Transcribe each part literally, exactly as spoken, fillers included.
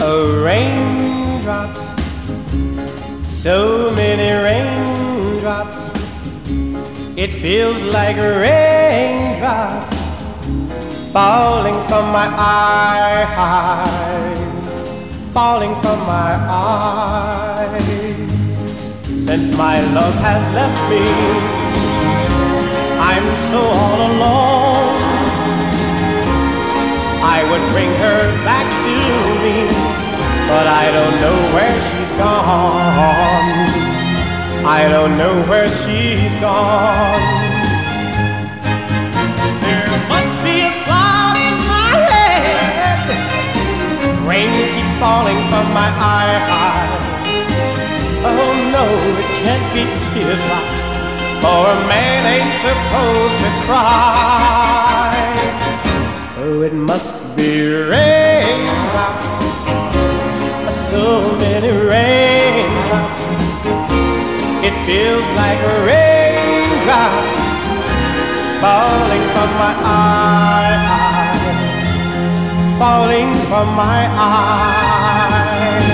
Oh, raindrops, so many raindrops. It feels like raindrops falling from my eyes, falling from my eyes. Since my love has left me, I'm so all alone. I would bring her back to me, but I don't know where she's gone. I don't know where she's gone. There must be a cloud in my head. Rain keeps falling from my eyes. Oh no, it can't be teardrops, for a man ain't supposed to cry. So it must be raindrops, so many raindrops. It feels like raindrops falling from my eyes, falling from my eyes.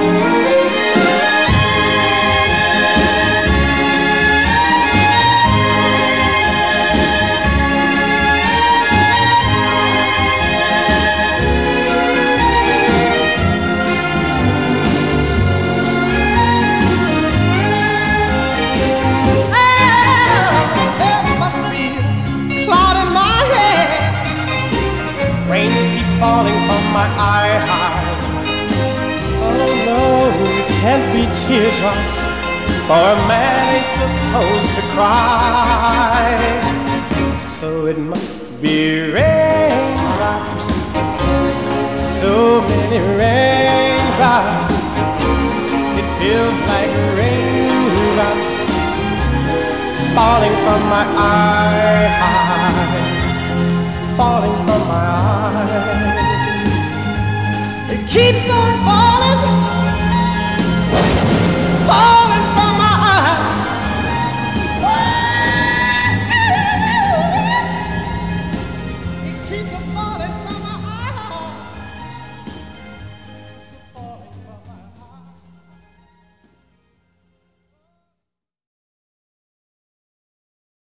Rain keeps falling from my eyes. Oh no, it can't be teardrops, for a man ain't supposed to cry. So it must be raindrops, so many raindrops. It feels like raindrops falling from my eyes, falling from my eyes. It keeps on falling.